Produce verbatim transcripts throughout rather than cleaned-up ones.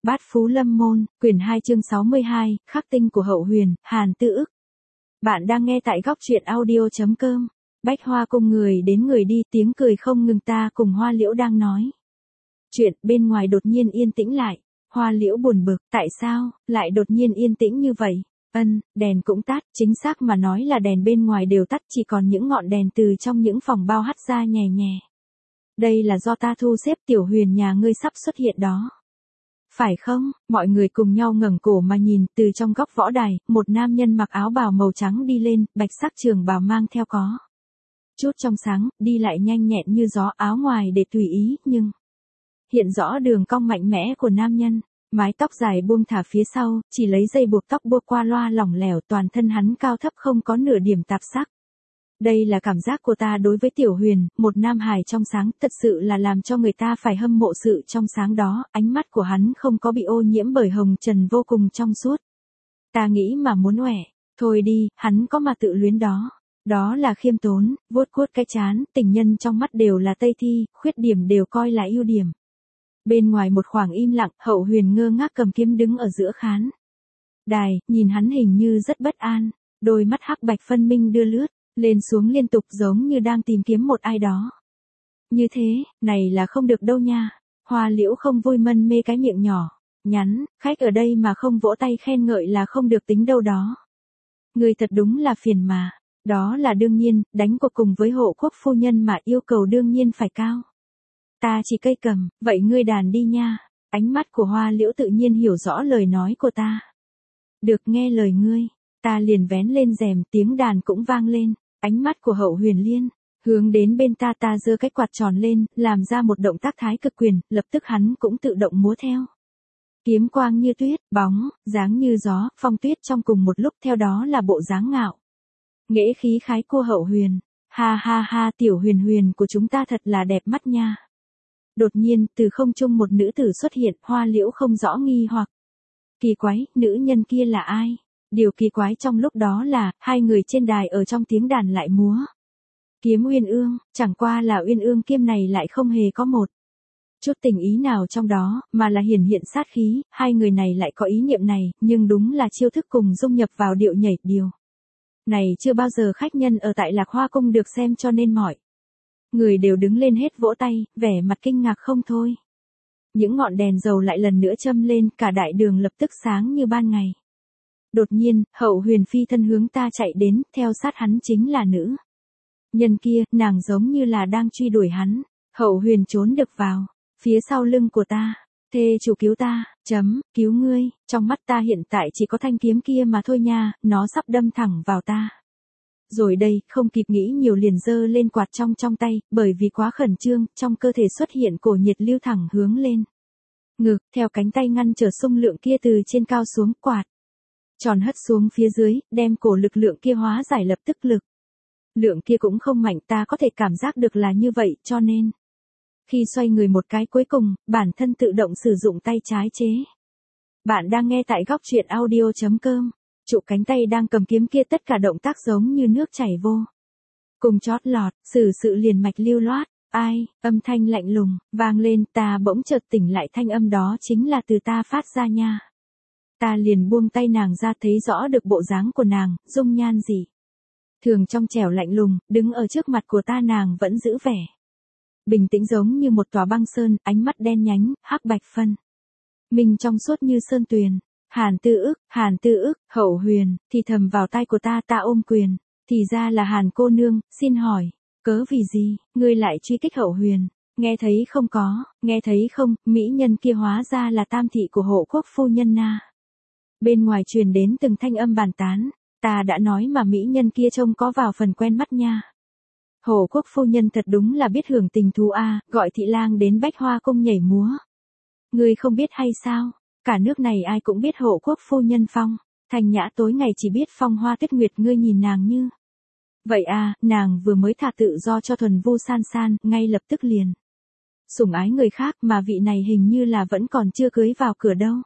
Bát Phú Lâm Môn, quyển hai chương sáu mươi hai, khắc tinh của Hậu Huyền, Hàn Tư Ức. Bạn đang nghe tại góc truyện audio chấm com. Bách Hoa cung người đến người đi, tiếng cười không ngừng, ta cùng Hoa Liễu đang nói chuyện, bên ngoài đột nhiên yên tĩnh lại. Hoa Liễu buồn bực, tại sao lại đột nhiên yên tĩnh như vậy? Ân, đèn cũng tắt, chính xác mà nói là đèn bên ngoài đều tắt, chỉ còn những ngọn đèn từ trong những phòng bao hắt ra nhè nhè. Đây là do ta thu xếp, Tiểu Huyền nhà ngươi sắp xuất hiện đó. Phải không? Mọi người cùng nhau ngẩng cổ mà nhìn, từ trong góc võ đài, một nam nhân mặc áo bào màu trắng đi lên, bạch sắc trường bào mang theo có chút trong sáng, đi lại nhanh nhẹn như gió, áo ngoài để tùy ý, nhưng hiện rõ đường cong mạnh mẽ của nam nhân. Mái tóc dài buông thả phía sau, chỉ lấy dây buộc tóc buộc qua loa lỏng lẻo, toàn thân hắn cao thấp không có nửa điểm tạp sắc. Đây là cảm giác của ta đối với Tiểu Huyền, một nam hài trong sáng, thật sự là làm cho người ta phải hâm mộ sự trong sáng đó, ánh mắt của hắn không có bị ô nhiễm bởi hồng trần, vô cùng trong suốt. Ta nghĩ mà muốn oẻ, thôi đi, hắn có mà tự luyến đó. Đó là khiêm tốn, vuốt vuốt cái trán, tình nhân trong mắt đều là tây thi, khuyết điểm đều coi là ưu điểm. Bên ngoài một khoảng im lặng, Hậu Huyền ngơ ngác cầm kiếm đứng ở giữa khán đài, nhìn hắn hình như rất bất an, đôi mắt hắc bạch phân minh đưa lướt lên xuống liên tục, giống như đang tìm kiếm một ai đó. Như thế, này là không được đâu nha. Hoa Liễu không vui mân mê cái miệng nhỏ nhắn, khách ở đây mà không vỗ tay khen ngợi là không được tính đâu đó. Người thật đúng là phiền mà. Đó là đương nhiên, đánh cuộc cùng với hộ quốc phu nhân mà, yêu cầu đương nhiên phải cao. Ta chỉ cây cầm, vậy ngươi đàn đi nha. Ánh mắt của Hoa Liễu tự nhiên hiểu rõ lời nói của ta. Được, nghe lời ngươi. Ta liền vén lên rèm, tiếng đàn cũng vang lên. Ánh mắt của Hậu Huyền liên hướng đến bên ta, ta giơ cái quạt tròn lên, làm ra một động tác thái cực quyền, lập tức hắn cũng tự động múa theo. Kiếm quang như tuyết, bóng dáng như gió, phong tuyết trong cùng một lúc, theo đó là bộ dáng ngạo nghễ khí khái của Hậu Huyền. Ha ha ha, Tiểu Huyền Huyền của chúng ta thật là đẹp mắt nha. Đột nhiên, từ không trung một nữ tử xuất hiện, Hoa Liễu không rõ nghi hoặc. Kỳ quái, nữ nhân kia là ai? Điều kỳ quái trong lúc đó là, hai người trên đài ở trong tiếng đàn lại múa kiếm Uyên Ương, chẳng qua là Uyên Ương kiếm này lại không hề có một chút tình ý nào trong đó, mà là hiển hiện sát khí. Hai người này lại có ý niệm này, nhưng đúng là chiêu thức cùng dung nhập vào điệu nhảy, điều này chưa bao giờ khách nhân ở tại Lạc Hoa cung được xem, cho nên mọi người đều đứng lên hết vỗ tay, vẻ mặt kinh ngạc không thôi. Những ngọn đèn dầu lại lần nữa châm lên, cả đại đường lập tức sáng như ban ngày. Đột nhiên, Hậu Huyền phi thân hướng ta chạy đến, theo sát hắn chính là nữ nhân kia, nàng giống như là đang truy đuổi hắn. Hậu Huyền trốn được vào phía sau lưng của ta. Thê chủ cứu ta, chấm, cứu ngươi, trong mắt ta hiện tại chỉ có thanh kiếm kia mà thôi nha, nó sắp đâm thẳng vào ta. Rồi đây, không kịp nghĩ nhiều liền giơ lên quạt trong trong tay, bởi vì quá khẩn trương, trong cơ thể xuất hiện cổ nhiệt lưu thẳng hướng lên ngực, theo cánh tay ngăn trở xung lượng kia từ trên cao xuống, quạt tròn hất xuống phía dưới, đem cổ lực lượng kia hóa giải, lập tức lực lượng kia cũng không mạnh, ta có thể cảm giác được là như vậy, cho nên khi xoay người một cái, cuối cùng bản thân tự động sử dụng tay trái chế. Bạn đang nghe tại góc truyện audio chấm com. Trụ cánh tay đang cầm kiếm kia, tất cả động tác giống như nước chảy vô cùng chót lọt, xử sự liền mạch lưu loát. Ai? Âm thanh lạnh lùng vang lên, ta bỗng chợt tỉnh lại, thanh âm đó chính là từ ta phát ra nha. Ta liền buông tay nàng ra, thấy rõ được bộ dáng của nàng, dung nhan dị thường trong trẻo lạnh lùng, đứng ở trước mặt của ta, nàng vẫn giữ vẻ bình tĩnh giống như một tòa băng sơn, ánh mắt đen nhánh, hắc bạch phân minh trong suốt như sơn tuyền. Hàn Tư Ức, Hàn Tư Ức, Hậu Huyền thì thầm vào tai của ta, ta ôm quyền, thì ra là Hàn cô nương, xin hỏi, cớ vì gì ngươi lại truy kích Hậu Huyền? Nghe thấy không có, nghe thấy không, mỹ nhân kia hóa ra là tam thị của hộ quốc phu nhân na. Bên ngoài truyền đến từng thanh âm bàn tán, ta đã nói mà, mỹ nhân kia trông có vào phần quen mắt nha. Hộ quốc phu nhân thật đúng là biết hưởng tình thú a, gọi thị lang đến Bách Hoa cung nhảy múa. Ngươi không biết hay sao? Cả nước này ai cũng biết hộ quốc phu nhân phong Thanh Nhã, tối ngày chỉ biết phong hoa tuyết nguyệt, ngươi nhìn nàng như vậy à, nàng vừa mới thả tự do cho thuần vu san san, ngay lập tức liền sủng ái người khác, mà vị này hình như là vẫn còn chưa cưới vào cửa đâu.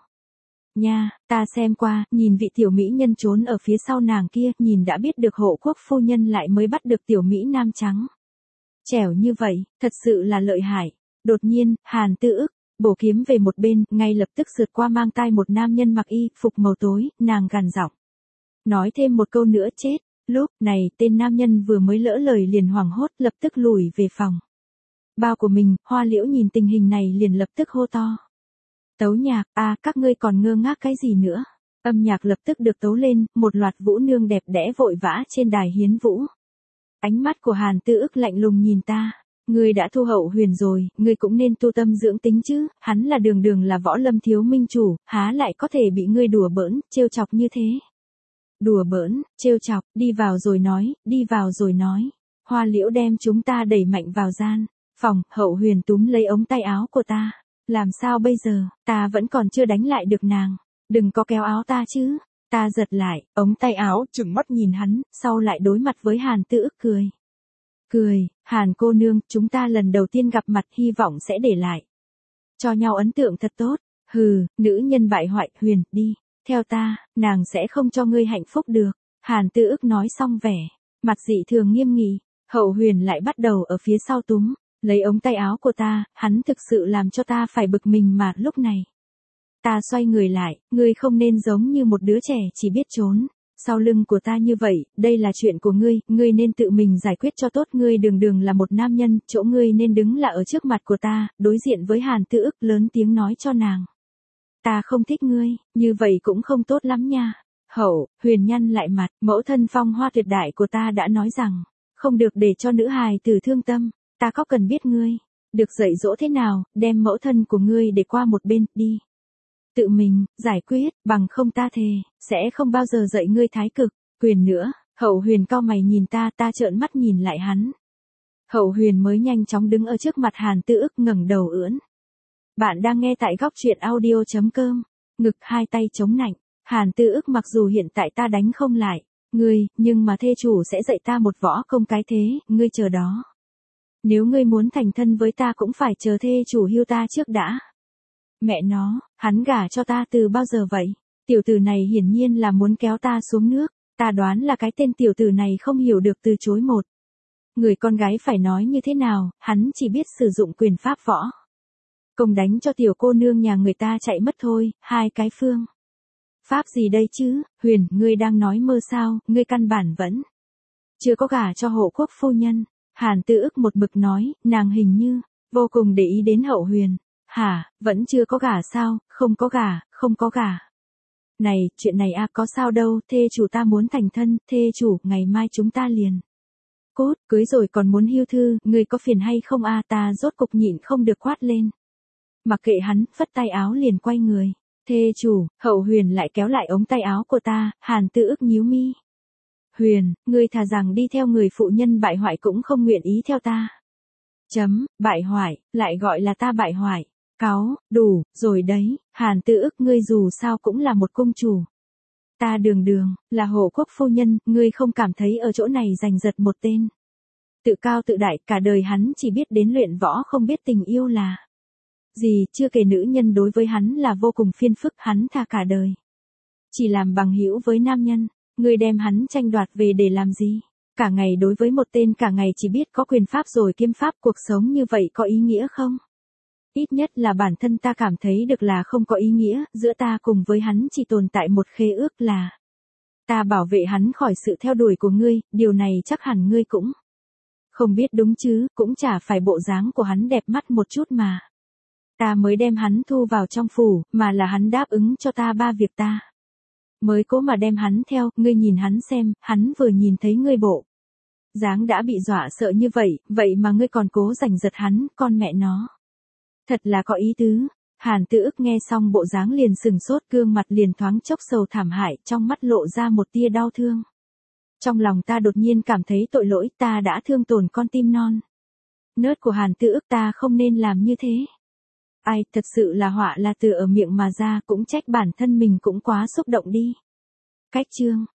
Nha, ta xem qua, nhìn vị tiểu mỹ nhân trốn ở phía sau nàng kia, nhìn đã biết được hộ quốc phu nhân lại mới bắt được tiểu mỹ nam trắng trẻo như vậy, thật sự là lợi hại. Đột nhiên, Hàn Tư Ức bổ kiếm về một bên, ngay lập tức sượt qua mang tai một nam nhân mặc y phục màu tối, nàng gằn giọng. Nói thêm một câu nữa chết. Lúc này, tên nam nhân vừa mới lỡ lời liền hoảng hốt, lập tức lùi về phòng. Bao của mình, Hoa Liễu nhìn tình hình này liền lập tức hô to. Tấu nhạc, à, các ngươi còn ngơ ngác cái gì nữa? Âm nhạc lập tức được tấu lên, một loạt vũ nương đẹp đẽ vội vã trên đài hiến vũ. Ánh mắt của Hàn Tư Ức lạnh lùng nhìn ta. Ngươi đã thu Hậu Huyền rồi, ngươi cũng nên tu tâm dưỡng tính chứ, hắn là đường đường là võ lâm thiếu minh chủ, há lại có thể bị ngươi đùa bỡn, trêu chọc như thế. Đùa bỡn, trêu chọc, đi vào rồi nói, đi vào rồi nói. Hoa Liễu đem chúng ta đẩy mạnh vào gian phòng, Hậu Huyền túm lấy ống tay áo của ta. Làm sao bây giờ, ta vẫn còn chưa đánh lại được nàng. Đừng có kéo áo ta chứ. Ta giật lại, ống tay áo, trừng mắt nhìn hắn, sau lại đối mặt với Hàn Tư Ức cười. Cười, Hàn cô nương, chúng ta lần đầu tiên gặp mặt hy vọng sẽ để lại cho nhau ấn tượng thật tốt. Hừ, nữ nhân bại hoại, Huyền, đi. Theo ta, nàng sẽ không cho ngươi hạnh phúc được. Hàn Tư Ức nói xong vẻ mặt dị thường nghiêm nghị. Hậu Huyền lại bắt đầu ở phía sau túm lấy ống tay áo của ta, hắn thực sự làm cho ta phải bực mình mà lúc này. Ta xoay người lại, ngươi không nên giống như một đứa trẻ chỉ biết trốn sau lưng của ta như vậy, đây là chuyện của ngươi, ngươi nên tự mình giải quyết cho tốt, ngươi đường đường là một nam nhân, chỗ ngươi nên đứng là ở trước mặt của ta, đối diện với Hàn Tư Ức lớn tiếng nói cho nàng. Ta không thích ngươi, như vậy cũng không tốt lắm nha. Hậu, Huyền nhăn lại mặt, mẫu thân phong hoa tuyệt đại của ta đã nói rằng, không được để cho nữ hài tử thương tâm, ta có cần biết ngươi được dạy dỗ thế nào, đem mẫu thân của ngươi để qua một bên, đi. Tự mình, giải quyết, bằng không ta thề, sẽ không bao giờ dạy ngươi thái cực, quyền nữa. Hậu Huyền cau mày nhìn ta, ta trợn mắt nhìn lại hắn. Hậu Huyền mới nhanh chóng đứng ở trước mặt Hàn Tư Ức ngẩng đầu ưỡn. Bạn đang nghe tại góc truyện audio chấm com, ngực hai tay chống nạnh. Hàn Tư Ức mặc dù hiện tại ta đánh không lại ngươi, nhưng mà thê chủ sẽ dạy ta một võ công cái thế, ngươi chờ đó. Nếu ngươi muốn thành thân với ta cũng phải chờ thê chủ hưu ta trước đã. Mẹ nó, hắn gả cho ta từ bao giờ vậy? Tiểu tử này hiển nhiên là muốn kéo ta xuống nước, ta đoán là cái tên tiểu tử này không hiểu được từ chối một. Người con gái phải nói như thế nào, hắn chỉ biết sử dụng quyền pháp võ công đánh cho tiểu cô nương nhà người ta chạy mất thôi, hai cái phương. Pháp gì đây chứ, Huyền, ngươi đang nói mơ sao, ngươi căn bản vẫn chưa có gả cho hộ quốc phu nhân. Hàn Tư Ức một mực nói, nàng hình như vô cùng để ý đến Hậu Huyền. Hả, vẫn chưa có gả sao, không có gả, không có gả. Này, chuyện này à có sao đâu, thê chủ ta muốn thành thân, thê chủ, ngày mai chúng ta liền. Cốt, cưới rồi còn muốn hưu thư, người có phiền hay không à, ta rốt cục nhịn không được quát lên. Mặc kệ hắn, phất tay áo liền quay người. Thê chủ, Hậu Huyền lại kéo lại ống tay áo của ta, Hàn Tư Ức nhíu mi. Huyền, ngươi thà rằng đi theo người phụ nhân bại hoại cũng không nguyện ý theo ta. Chấm, bại hoại, lại gọi là ta bại hoại. Cáu, đủ, rồi đấy, Hàn Tư Ức ngươi dù sao cũng là một công chủ. Ta đường đường, là hộ quốc phu nhân, ngươi không cảm thấy ở chỗ này giành giật một tên. Tự cao tự đại, cả đời hắn chỉ biết đến luyện võ không biết tình yêu là gì, chưa kể nữ nhân đối với hắn là vô cùng phiền phức, hắn thà cả đời chỉ làm bằng hữu với nam nhân, ngươi đem hắn tranh đoạt về để làm gì? Cả ngày đối với một tên cả ngày chỉ biết có quyền pháp rồi kiêm pháp, cuộc sống như vậy có ý nghĩa không? Ít nhất là bản thân ta cảm thấy được là không có ý nghĩa, giữa ta cùng với hắn chỉ tồn tại một khế ước là ta bảo vệ hắn khỏi sự theo đuổi của ngươi, điều này chắc hẳn ngươi cũng không biết đúng chứ, cũng chả phải bộ dáng của hắn đẹp mắt một chút mà. Ta mới đem hắn thu vào trong phủ, mà là hắn đáp ứng cho ta ba việc ta mới cố mà đem hắn theo, ngươi nhìn hắn xem, hắn vừa nhìn thấy ngươi bộ dáng đã bị dọa sợ như vậy, vậy mà ngươi còn cố giành giật hắn, con mẹ nó. Thật là có ý tứ. Hàn Tư Ức nghe xong bộ dáng liền sừng sốt, gương mặt liền thoáng chốc sầu thảm hại, trong mắt lộ ra một tia đau thương. Trong lòng ta đột nhiên cảm thấy tội lỗi, ta đã thương tổn con tim non nớt của Hàn Tư Ức, ta không nên làm như thế. Ai, thật sự là họa là từ ở miệng mà ra, cũng trách bản thân mình cũng quá xúc động đi. Cách chương